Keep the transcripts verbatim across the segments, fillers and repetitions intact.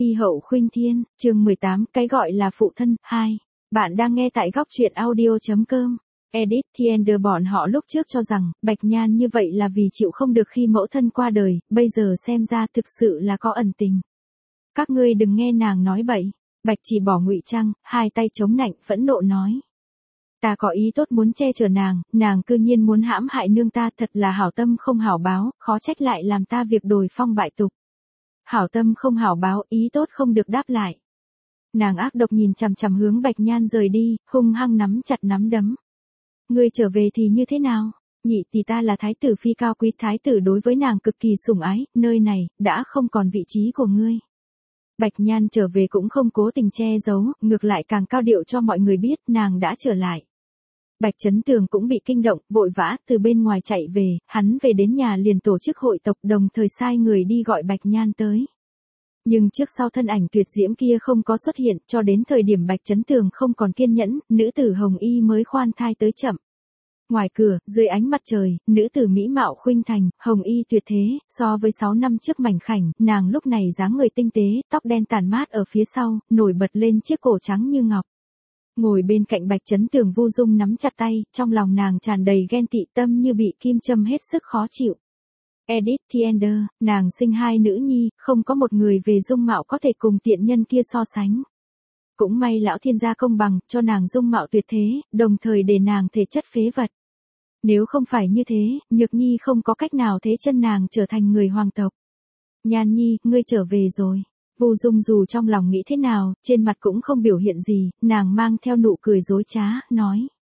Y hậu khuynh thiên, chương mười tám, cái gọi là phụ thân, hai. Bạn đang nghe tại góc truyện audio.com. Edit Thiender bọn họ lúc trước cho rằng, Bạch Nhan như vậy là vì chịu không được khi mẫu thân qua đời, bây giờ xem ra thực sự là có ẩn tình. Các ngươi đừng nghe nàng nói bậy. Bạch chỉ bỏ ngụy trang, hai tay chống nạnh, phẫn nộ nói. Ta có ý tốt muốn che chở nàng, nàng cư nhiên muốn hãm hại nương ta, thật là hảo tâm không hảo báo, khó trách lại làm ta việc đồi phong bại tục. Hảo tâm không hảo báo, ý tốt không được đáp lại. Nàng ác độc nhìn chằm chằm hướng Bạch Nhan rời đi, hung hăng nắm chặt nắm đấm. Ngươi trở về thì như thế nào? Nhị tỷ ta là thái tử phi cao quý, thái tử đối với nàng cực kỳ sủng ái, nơi này, đã không còn vị trí của ngươi. Bạch Nhan trở về cũng không cố tình che giấu, ngược lại càng cao điệu cho mọi người biết nàng đã trở lại. Bạch Chấn Tường cũng bị kinh động, vội vã từ bên ngoài chạy về, hắn về đến nhà liền tổ chức hội tộc, đồng thời sai người đi gọi Bạch Nhan tới. Nhưng trước sau thân ảnh tuyệt diễm kia không có xuất hiện, cho đến thời điểm Bạch Chấn Tường không còn kiên nhẫn, nữ tử Hồng Y mới khoan thai tới chậm. Ngoài cửa, dưới ánh mặt trời, nữ tử mỹ mạo khuynh thành, Hồng Y tuyệt thế, so với sáu năm trước mảnh khảnh, nàng lúc này dáng người tinh tế, tóc đen tàn mát ở phía sau, nổi bật lên chiếc cổ trắng như ngọc. Ngồi bên cạnh Bạch Chấn Tường Vu Dung nắm chặt tay, trong lòng nàng tràn đầy ghen tị, tâm như bị kim châm hết sức khó chịu. Edith Thiender, nàng sinh hai nữ nhi, không có một người về dung mạo có thể cùng tiện nhân kia so sánh. Cũng may lão thiên gia công bằng, cho nàng dung mạo tuyệt thế, đồng thời để nàng thể chất phế vật. Nếu không phải như thế, Nhược Nhi không có cách nào thế chân nàng trở thành người hoàng tộc. Nhan Nhi, ngươi trở về rồi. Vu Dung dù trong lòng nghĩ thế nào, trên mặt cũng không biểu hiện gì, nàng mang theo nụ cười dối trá, nói.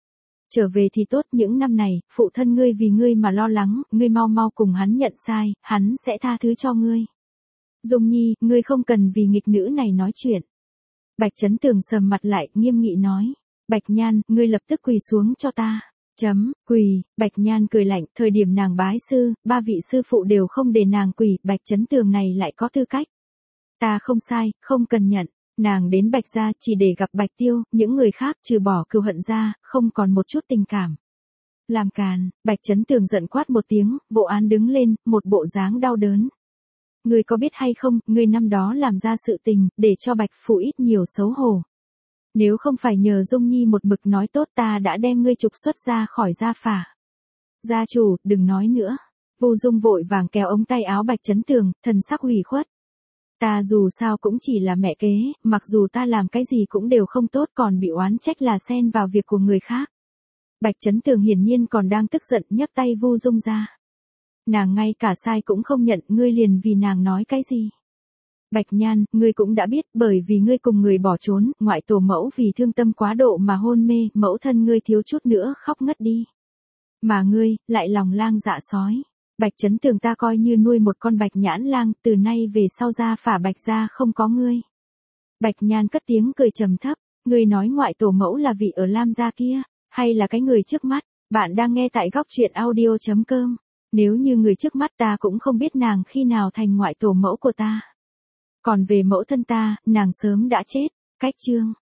Trở về thì tốt, những năm này, phụ thân ngươi vì ngươi mà lo lắng, ngươi mau mau cùng hắn nhận sai, hắn sẽ tha thứ cho ngươi. Dung Nhi, ngươi không cần vì nghịch nữ này nói chuyện. Bạch Chấn Tường sầm mặt lại, nghiêm nghị nói. Bạch Nhan, ngươi lập tức quỳ xuống cho ta. Chấm, quỳ, Bạch Nhan cười lạnh, thời điểm nàng bái sư, ba vị sư phụ đều không để nàng quỳ, Bạch Chấn Tường này lại có tư cách. Ta không sai, không cần nhận, nàng đến Bạch gia chỉ để gặp Bạch Tiêu, những người khác trừ bỏ cừu hận ra, không còn một chút tình cảm. Làm càn, Bạch Chấn Tường giận quát một tiếng, Vô Án đứng lên, một bộ dáng đau đớn. Ngươi có biết hay không, ngươi năm đó làm ra sự tình, để cho Bạch Phủ ít nhiều xấu hổ. Nếu không phải nhờ Dung Nhi một mực nói tốt, ta đã đem ngươi trục xuất ra khỏi gia phả. Gia chủ, đừng nói nữa. Vu Dung vội vàng kéo ống tay áo Bạch Chấn Tường, thần sắc ủy khuất. Ta dù sao cũng chỉ là mẹ kế, mặc dù ta làm cái gì cũng đều không tốt, còn bị oán trách là xen vào việc của người khác. Bạch Chấn Tường hiển nhiên còn đang tức giận, nhấc tay Vu Dung ra. Nàng ngay cả sai cũng không nhận, ngươi liền vì nàng nói cái gì? Bạch Nhan, ngươi cũng đã biết, bởi vì ngươi cùng người bỏ trốn, ngoại tổ mẫu vì thương tâm quá độ mà hôn mê, mẫu thân ngươi thiếu chút nữa khóc ngất đi. Mà ngươi, lại lòng lang dạ sói. Bạch Chấn Tường ta coi như nuôi một con bạch nhãn lang, từ nay về sau gia phả Bạch gia không có ngươi. Bạch Nhan cất tiếng cười trầm thấp, ngươi nói ngoại tổ mẫu là vị ở Lam gia kia, hay là cái người trước mắt? Bạn đang nghe tại góc truyện audio.com. Nếu như người trước mắt ta cũng không biết nàng khi nào thành ngoại tổ mẫu của ta. Còn về mẫu thân ta, nàng sớm đã chết. Cách chương.